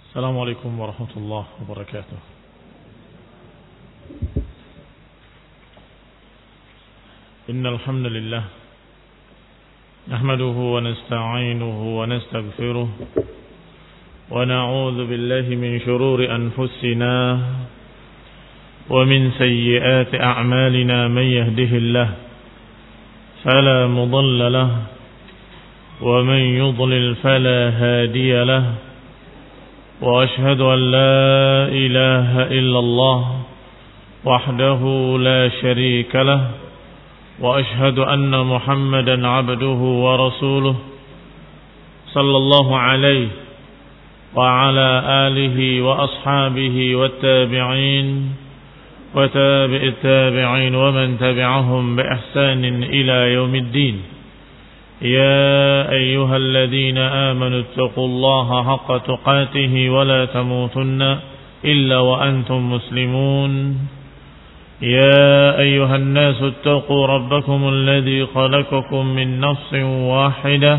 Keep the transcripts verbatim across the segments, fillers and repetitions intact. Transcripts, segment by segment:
السلام عليكم ورحمة الله وبركاته. إن الحمد لله نحمده ونستعينه ونستغفره ونعوذ بالله من شرور أنفسنا ومن سيئات أعمالنا. من يهده الله فلا مضل له ومن يضلل فلا هادي له، وأشهد أن لا إله إلا الله وحده لا شريك له، وأشهد أن محمدا عبده ورسوله صلى الله عليه وعلى آله وأصحابه والتابعين وتابع التابعين ومن تبعهم بإحسان إلى يوم الدين. يا أيها الذين آمنوا اتقوا الله حق تقاته ولا تموتن إلا وأنتم مسلمون. يا أيها الناس اتقوا ربكم الذي خلقكم من نفس واحدة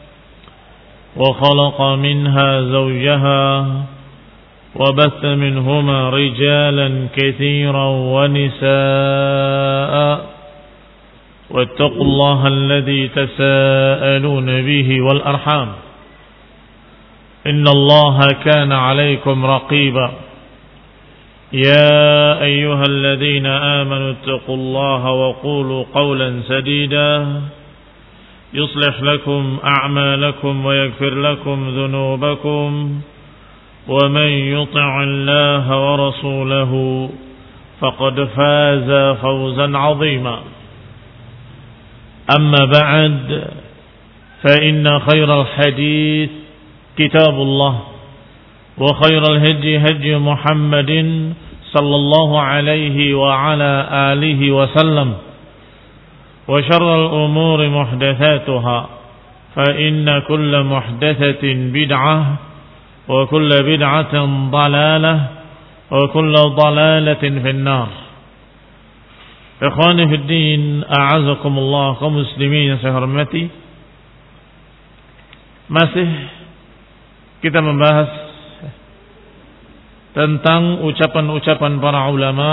وخلق منها زوجها وبث منهما رجالا كثيرا ونساء، واتقوا الله الذي تساءلون به والأرحام إن الله كان عليكم رقيبا. يا أيها الذين آمنوا اتقوا الله وقولوا قولا سديدا يصلح لكم أعمالكم ويغفر لكم ذنوبكم، ومن يطع الله ورسوله فقد فاز فوزا عظيما. أما بعد، فإن خير الحديث كتاب الله، وخير الهدي هدي محمد صلى الله عليه وعلى آله وسلم، وشر الأمور محدثاتها، فإن كل محدثة بدعة وكل بدعة ضلالة وكل ضلالة في النار. Ikhwani fi din, a'azakumullah, kaum muslimin yang saya hormati. Masih kita membahas tentang ucapan-ucapan para ulama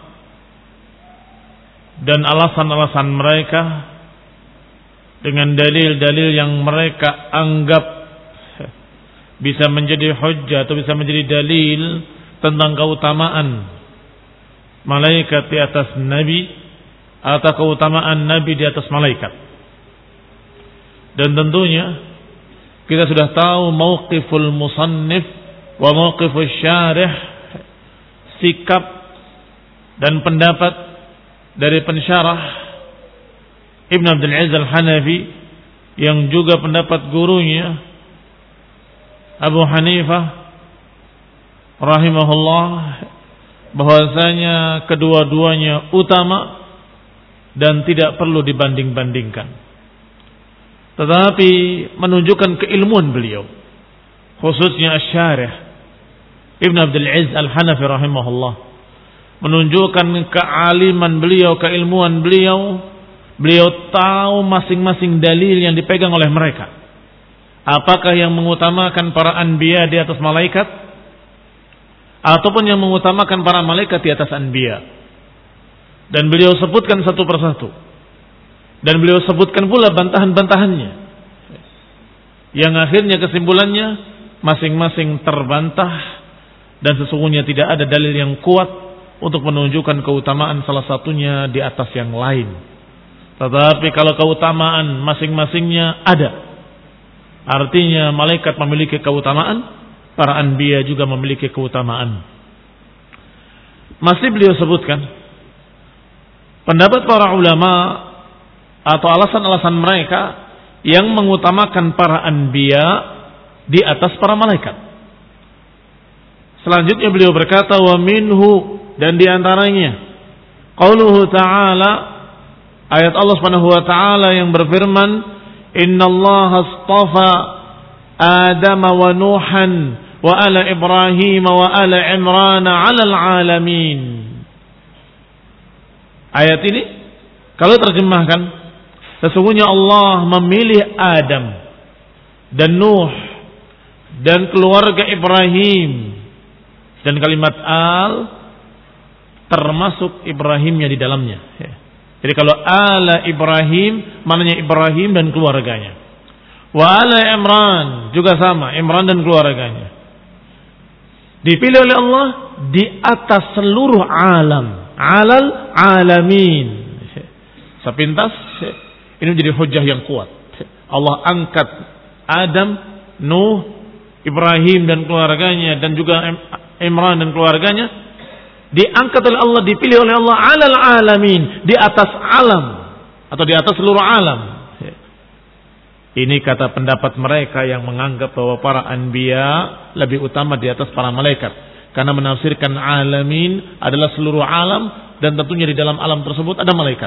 dan alasan-alasan mereka dengan dalil-dalil yang mereka anggap bisa menjadi hujjah atau bisa menjadi dalil tentang keutamaan malaikat di atas nabi atau keutamaan nabi di atas malaikat. Dan tentunya kita sudah tahu mauqiful musannif wa mauqifus syarih, sikap dan pendapat dari pensyarah Ibn Abdul Aziz Al-Hanafi yang juga pendapat gurunya Abu Hanifah rahimahullah, bahwasanya kedua-duanya utama dan tidak perlu dibanding-bandingkan, tetapi menunjukkan keilmuan beliau, khususnya Asy-Syarih Ibn Abdul Aziz Al-Hanafi rahimahullah, menunjukkan kealiman beliau, keilmuan beliau. Beliau tahu masing-masing dalil yang dipegang oleh mereka, apakah yang mengutamakan para anbiya di atas malaikat ataupun yang mengutamakan para malaikat di atas anbiya. Dan beliau sebutkan satu persatu, dan beliau sebutkan pula bantahan-bantahannya, yang akhirnya kesimpulannya masing-masing terbantah, dan sesungguhnya tidak ada dalil yang kuat untuk menunjukkan keutamaan salah satunya di atas yang lain. Tetapi kalau keutamaan masing-masingnya ada, artinya malaikat memiliki keutamaan, para anbiya juga memiliki keutamaan. Masih beliau sebutkan pendapat para ulama atau alasan-alasan mereka yang mengutamakan para anbiya di atas para malaikat. Selanjutnya beliau berkata, wa minhu, dan diantaranya qauluhu ta'ala, ayat Allah Subhanahu wa ta'ala yang berfirman, innallaha astafa Adam wa Nuhan wa ala Ibrahim wa ala Imran 'alal 'alamin. Ayat ini kalau terjemahkan, sesungguhnya Allah memilih Adam dan Nuh dan keluarga Ibrahim. Dan kalimat al termasuk Ibrahimnya di dalamnya. Jadi kalau ala Ibrahim maknanya Ibrahim dan keluarganya. Wa ala Imran juga sama, Imran dan keluarganya. Dipilih oleh Allah di atas seluruh alam, alal alamin. Sepintas ini menjadi hujjah yang kuat. Allah angkat Adam, Nuh, Ibrahim dan keluarganya dan juga Imran dan keluarganya diangkat oleh Allah, dipilih oleh Allah alal alamin, di atas alam atau di atas seluruh alam. Ini kata pendapat mereka yang menganggap bahwa para anbiya lebih utama di atas para malaikat, karena menafsirkan alamin adalah seluruh alam dan tentunya di dalam alam tersebut ada malaikat.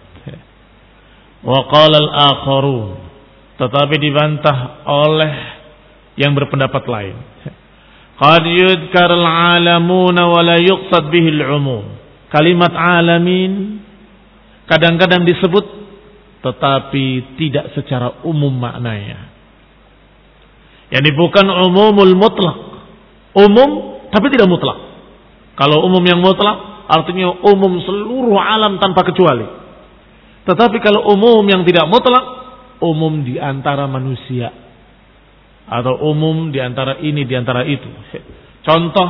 Wa qala al-akharun, tetapi dibantah oleh yang berpendapat lain. Qad yudkar al-alamuna wa la yuqsad bihi al-umum. Kalimat alamin kadang-kadang disebut tetapi tidak secara umum maknanya. Yani bukan umumul mutlak. Umum tapi tidak mutlak. Kalau umum yang mutlak artinya umum seluruh alam tanpa kecuali. Tetapi kalau umum yang tidak mutlak, umum di antara manusia atau umum di antara ini di antara itu. Contoh,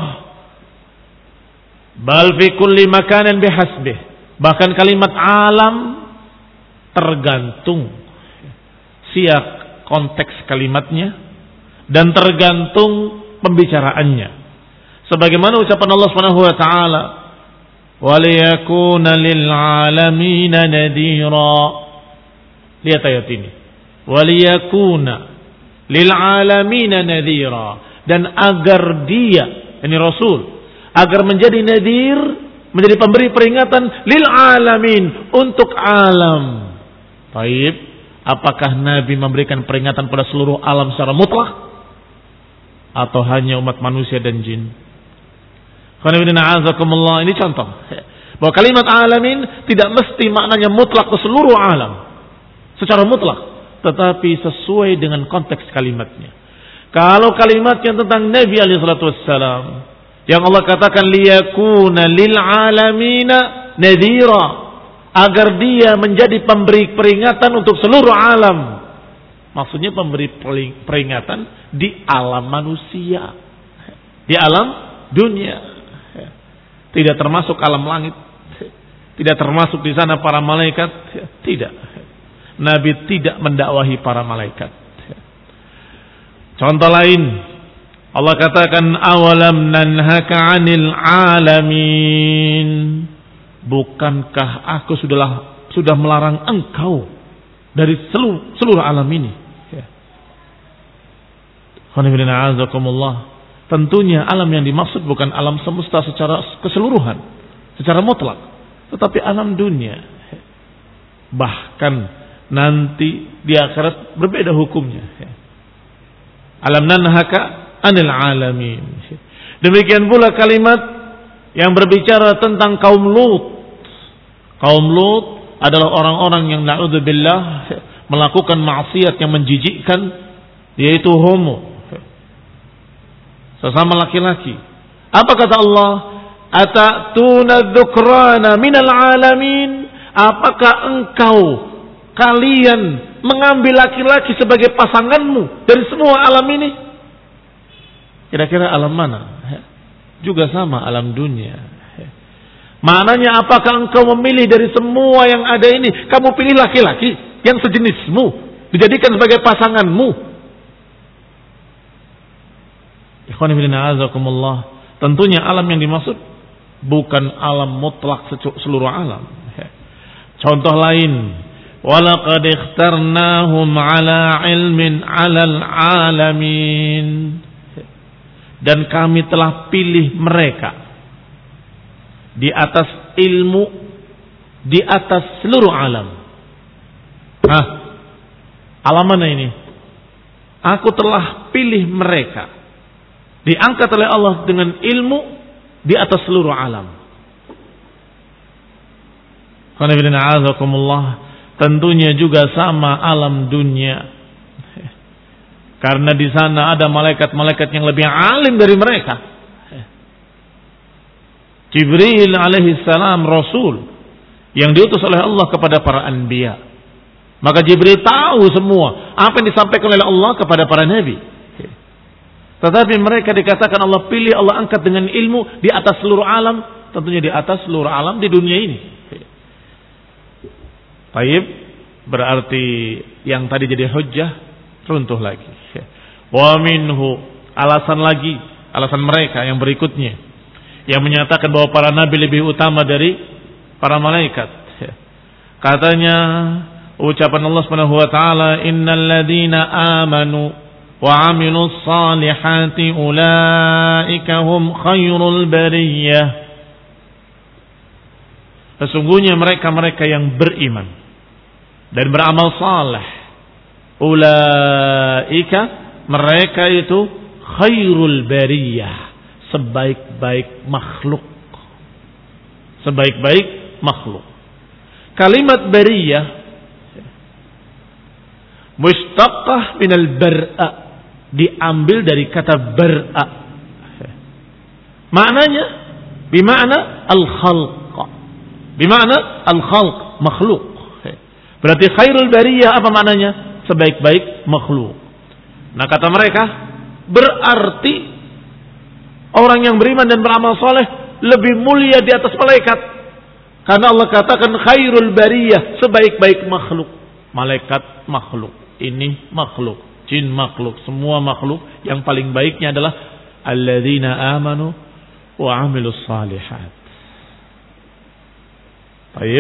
bal fi kulli makanin bihasbih. Bahkan kalimat alam tergantung siak konteks kalimatnya dan tergantung pembicaraannya. Sebagaimana ucapan Allah Subhanahu wa taala, "Wa liyakuna lil 'alamin nadhira." Lihat ayat ini. "Wa liyakuna lil 'alamin nadhira." Dan agar dia, ini Rasul, agar menjadi nadhir, menjadi pemberi peringatan lil 'alamin, untuk alam. Baik, apakah Nabi memberikan peringatan pada seluruh alam secara mutlak atau hanya umat manusia dan jin? Ini contoh bahwa kalimat alamin tidak mesti maknanya mutlak ke seluruh alam secara mutlak, tetapi sesuai dengan konteks kalimatnya. Kalau kalimatnya tentang Nabi alaihi salatu wassalam yang Allah katakan liyakuna lil alamina nadhira, agar dia menjadi pemberi peringatan untuk seluruh alam. Maksudnya pemberi peringatan di alam manusia, di alam dunia. Tidak termasuk alam langit, tidak termasuk di sana para malaikat, tidak. Nabi tidak mendakwahi para malaikat. Contoh lain, Allah katakan awalam nanhaka 'anil alamin. Bukankah aku sudahlah sudah melarang engkau dari seluruh, seluruh alam ini? Tentunya alam yang dimaksud bukan alam semesta secara keseluruhan, secara mutlak, tetapi alam dunia. Bahkan nanti di akhirat berbeda hukumnya. Alam nanhaka 'anil alamin. Demikian pula kalimat yang berbicara tentang kaum Lut. Kaum Lut adalah orang-orang yang na'udzubillah melakukan maksiat yang menjijikkan, yaitu homo, sesama laki-laki. Apa kata Allah? Atatuna dzukrana minal alamin. Apakah engkau, kalian mengambil laki-laki sebagai pasanganmu dari semua alam ini? Kira-kira alam mana? Juga sama, alam dunia. Maknanya apakah engkau memilih dari semua yang ada ini, kamu pilih laki-laki yang sejenismu, dijadikan sebagai pasanganmu? Ikhwan fillah a'azakumullah. Tentunya alam yang dimaksud bukan alam mutlak seluruh alam. Contoh lain, walaqad ikhtarnahum ala ilmin 'alal alamin. Dan kami telah pilih mereka di atas ilmu, di atas seluruh alam. Nah, alam mana ini? Aku telah pilih mereka, diangkat oleh Allah dengan ilmu di atas seluruh alam. Tentunya juga sama alam dunia. Karena di sana ada malaikat-malaikat yang lebih alim dari mereka. Jibril alaihi salam Rasul yang diutus oleh Allah kepada para anbiya. Maka Jibril tahu semua apa yang disampaikan oleh Allah kepada para nabi. Tetapi mereka dikatakan Allah pilih, Allah angkat dengan ilmu di atas seluruh alam. Tentunya di atas seluruh alam di dunia ini. Baik, berarti yang tadi jadi hujjah runtuh lagi. Wa minhu, alasan lagi, alasan mereka yang berikutnya yang menyatakan bahwa para nabi lebih utama dari para malaikat. Katanya ucapan Allah Subhanahu wa taala, innal ladzina amanu wa 'amilus salihati ulaika hum khairul bariyah. Sesungguhnya mereka-mereka yang beriman dan beramal saleh, ulaika mereka itu khairul bariyah, sebaik-baik makhluk. Sebaik-baik makhluk. Kalimat bariyah mustaqqah minal bar'a, diambil dari kata bar'a. Maknanya bimakna al-khalq. Bimakna al-khalq, makhluk. Berarti khairul bariyah apa maknanya? Sebaik-baik makhluk. Nah kata mereka, berarti orang yang beriman dan beramal soleh lebih mulia di atas malaikat. Karena Allah katakan khairul bariyah, sebaik-baik makhluk. Malaikat makhluk, ini makhluk, jin makhluk, semua makhluk. Yang paling baiknya adalah alladzina amanu wa amilus salihat. Baik.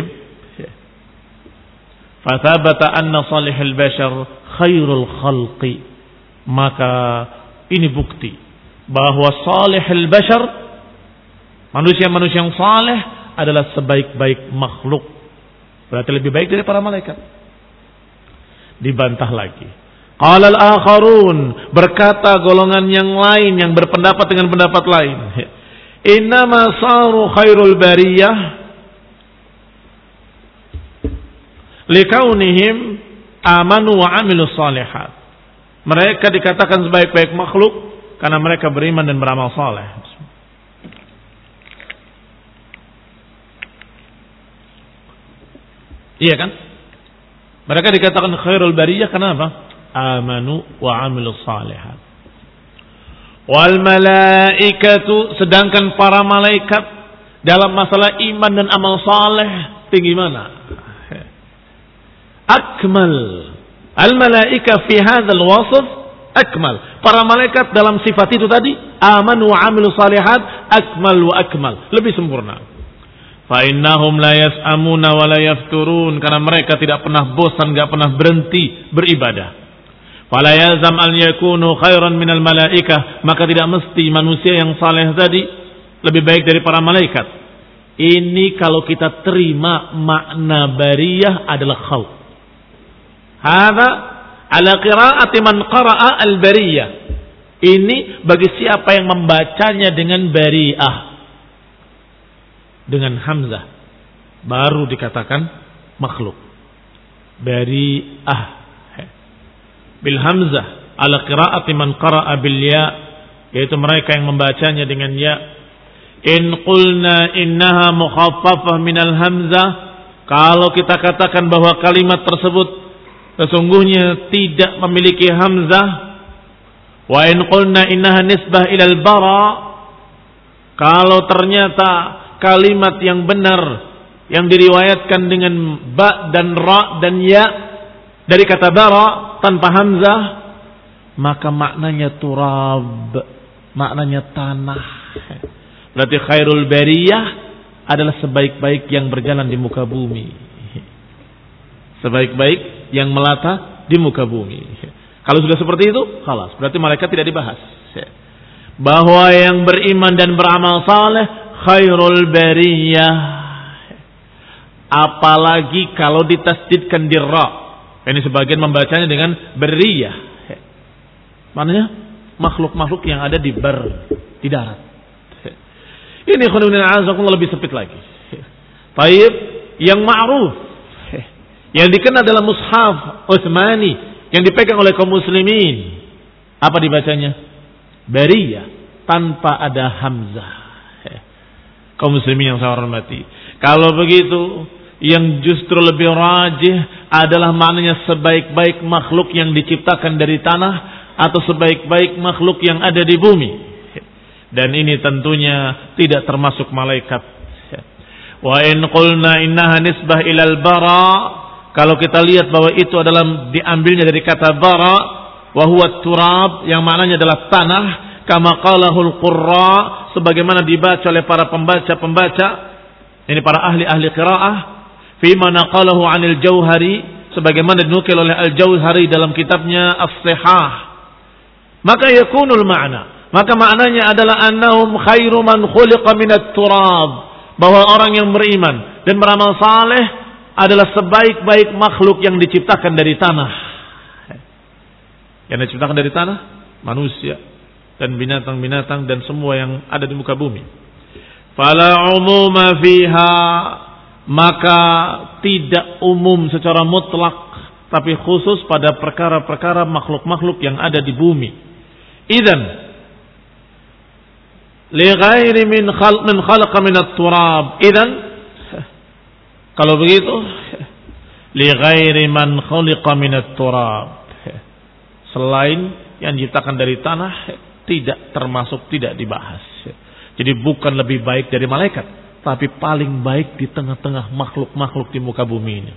Fathabata anna salihul bashar khairul khalqi. Maka ini bukti bahwa salihul bashar, manusia-manusia yang saleh adalah sebaik-baik makhluk. Berarti lebih baik dari para malaikat. Dibantah lagi. Qala al-akharun, berkata golongan yang lain yang berpendapat dengan pendapat lain. Innama saru khairul bariyah likaunihim amanu wa amilus salihat. Mereka dikatakan sebaik-baik makhluk karena mereka beriman dan beramal saleh. Iya kan? Mereka dikatakan khairul bariyah kenapa? Amanu wa amilus salihat. Wal malaikatu, sedangkan para malaikat dalam masalah iman dan amal saleh tinggi mana? Akmal. Al malaika fi hadzal wasf akmal. Para malaikat dalam sifat itu tadi, amanu wa amilus salihat, akmal wa akmal, lebih sempurna. Fa innahum la yas'amuna wa la yafturun, karena mereka tidak pernah bosan, enggak pernah berhenti beribadah. Fala yazam an yakunu khairan minal malaikah, maka tidak mesti manusia yang saleh tadi lebih baik dari para malaikat. Ini kalau kita terima makna bariyah adalah khalq. Hadza ala qira'ati man qara'a al-bariyah. Ini bagi siapa yang membacanya dengan bari'ah, dengan hamzah, baru dikatakan makhluk. Bari'ah bil hamzah ala qira'ati man qara'a bil ya, yaitu mereka yang membacanya dengan ya. In qulna innaha mukhaffafah minal hamzah, kalau kita katakan bahwa kalimat tersebut sesungguhnya tidak memiliki hamzah. Wa in qulna innaha nisbah ilal bara, kalau ternyata kalimat yang benar yang diriwayatkan dengan ba dan ra dan ya dari kata bara tanpa hamzah, maka maknanya turab, maknanya tanah. Berarti khairul bariyah adalah sebaik-baik yang berjalan di muka bumi, sebaik-baik yang melata di muka bumi. Kalau sudah seperti itu, khalas, berarti malaikat tidak dibahas. Bahwa yang beriman dan beramal saleh khairul bariyah. Apalagi kalau ditasdidkan di ra. Ini sebagian membacanya dengan bariyah. Maknanya makhluk-makhluk yang ada di bar, di darat. Ini khununina azakumullah lebih sempit lagi. Taib yang ma'ruf, yang dikenal dalam mushaf Utsmani yang dipegang oleh kaum muslimin, Apa dibacanya? Bariyah tanpa ada hamzah. Kaum muslimin yang saya hormati, kalau begitu yang justru lebih rajih adalah maknanya sebaik-baik makhluk yang diciptakan dari tanah atau sebaik-baik makhluk yang ada di bumi. Dan ini tentunya tidak termasuk malaikat. Wa in qulna innaha nisbah ilal bara, kalau kita lihat bahwa itu adalah diambilnya dari kata bara, wa huwa turab, yang maknanya adalah tanah, kama qalahul qurra, sebagaimana dibaca oleh para pembaca-pembaca, ini para ahli-ahli qiraah, fi ma naqalahu 'anil Jauhari, sebagaimana dinukil oleh Al-Jauhari dalam kitabnya As-Sihah. Maka yakunul ma'na, maka maknanya adalah annahum khairu man khuliqa minat turab, bahwa orang yang beriman dan beramal saleh adalah sebaik-baik makhluk yang diciptakan dari tanah. Yang diciptakan dari tanah, manusia dan binatang-binatang dan semua yang ada di muka bumi. Fala umuma fiha, maka tidak umum secara mutlak, tapi khusus pada perkara-perkara makhluk-makhluk yang ada di bumi. Idzan li ghairi min khalq min khalaqa min at-turab. Idzan kalau begitu li ghairi man khalaqa min at-turab, selain yang diciptakan dari tanah tidak termasuk, tidak dibahas. Jadi bukan lebih baik dari malaikat, tapi paling baik di tengah-tengah makhluk-makhluk di muka bumi ini.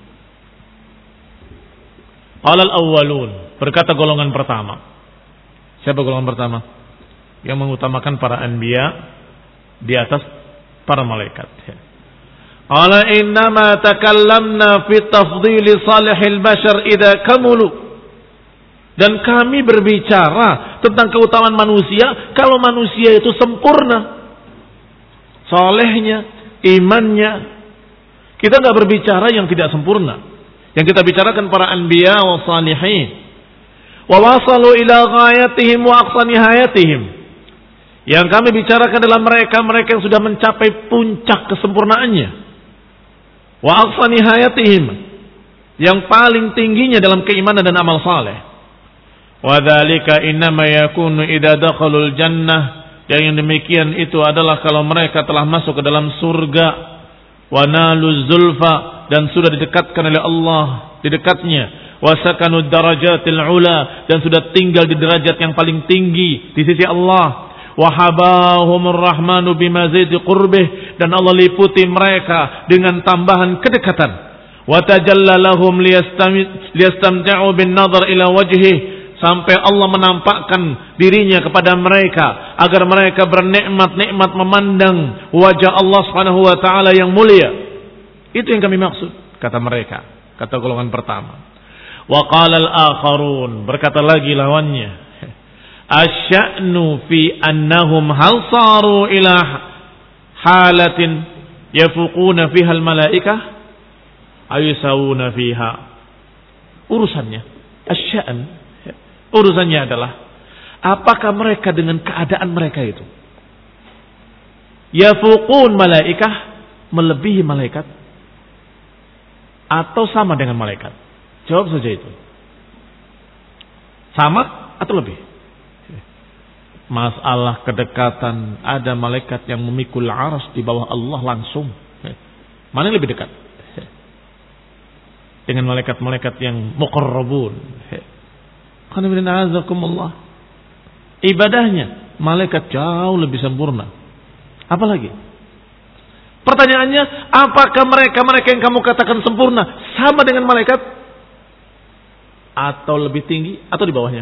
Qalal awwalun, berkata golongan pertama. Siapa golongan pertama? Yang mengutamakan para anbiya di atas para malaikat. Qala innama takallamna fi tafdhili salihil bashar idza kamulu. Dan kami berbicara tentang keutamaan manusia kalau manusia itu sempurna, solehnya, imannya. Kita nggak berbicara yang tidak sempurna. Yang kita bicarakan para anbiya wa salihin. Wa wasalu ila ghayatihim wa aqsa nihayatihim. Yang kami bicarakan adalah mereka-mereka yang sudah mencapai puncak kesempurnaannya. Wa aqsa nihayatihim, yang paling tingginya dalam keimanan dan amal saleh. Wa dzalika innama yakunu idza dakhalul jannah, yang demikian itu adalah kalau mereka telah masuk ke dalam surga, wa naluz zulfa, dan sudah didekatkan oleh Allah, didekatnya, wa sakanud darajatil ula, dan sudah tinggal di derajat yang paling tinggi di sisi Allah, wa habahumur rahmanu bimazidi qurbih, dan Allah liputi mereka dengan tambahan kedekatan, wa tajalla lahum liyastamti'u bin nadhar ila wajhihi, sampai Allah menampakkan dirinya kepada mereka agar mereka bernikmat-nikmat memandang wajah Allah Subhanahu wa taala yang mulia. Itu yang kami maksud, kata mereka, kata golongan pertama. Wa qala al-akharun, berkata lagi lawannya, asya'nu fi annahum hal saru ila halatin yafuquna fiha al-malaikah ayusawuna fiha. Urusannya asya'n, urusannya adalah apakah mereka dengan keadaan mereka itu yafuqun malaikah, melebihi malaikat, atau sama dengan malaikat? Jawab saja itu. Sama atau lebih? Masalah kedekatan, ada malaikat yang memikul arsy di bawah Allah langsung. Mana yang lebih dekat? Dengan malaikat-malaikat yang muqarrabun. Ibadahnya malaikat jauh lebih sempurna. Apalagi? Pertanyaannya, apakah mereka-mereka yang kamu katakan sempurna sama dengan malaikat, atau lebih tinggi, atau di bawahnya?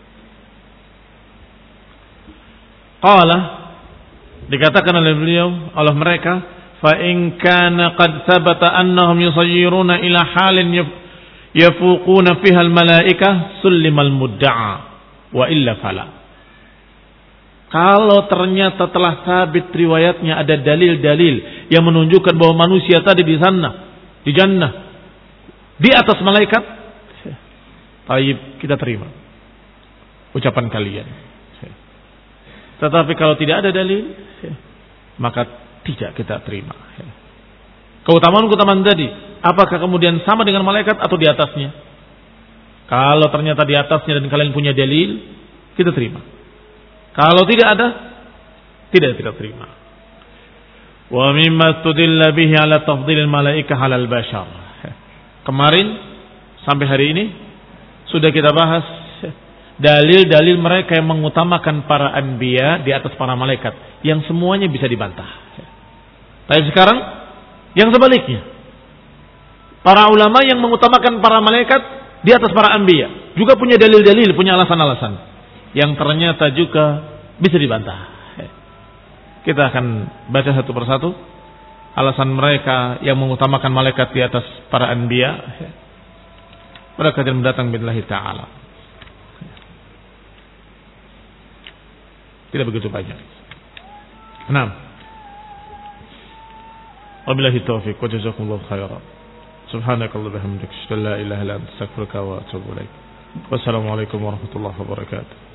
Qala, dikatakan oleh beliau, oleh mereka, fa in kana qad thabata annahum yusayyiruna ila halin yafuquna fiha al-malaikah sullimal mudda'a wa illa fala. Kalau ternyata telah sabit riwayatnya, ada dalil-dalil yang menunjukkan bahwa manusia tadi di sana, di jannah, di atas malaikat, baik, kita terima ucapan kalian. Tetapi kalau tidak ada dalil, maka tidak kita terima. Keutamaan-keutamaan tadi, apakah kemudian sama dengan malaikat atau di atasnya? Kalau ternyata di atasnya dan kalian punya dalil, kita terima. Kalau tidak ada, tidak tidak terima. Wa mimma tudilla bihi ala tafdhilil malaikah 'alal bashar. Kemarin sampai hari ini sudah kita bahas dalil-dalil mereka yang mengutamakan para anbiya di atas para malaikat, yang semuanya bisa dibantah. Tapi sekarang yang sebaliknya, para ulama yang mengutamakan para malaikat di atas para anbiya juga punya dalil-dalil, punya alasan-alasan yang ternyata juga bisa dibantah. Kita akan baca satu persatu alasan mereka yang mengutamakan malaikat di atas para anbiya pada kajian mendatang billahi ta'ala. Tidak begitu banyak. Naam. Wabillahi taufiq wa jazakumullahu khairan. Subhanakallahumma wa bihamdika, asyhadu an la ilaha illa anta, astaghfiruka wa atubu ilaik. Wassalamualaikum warahmatullahi wabarakatuh.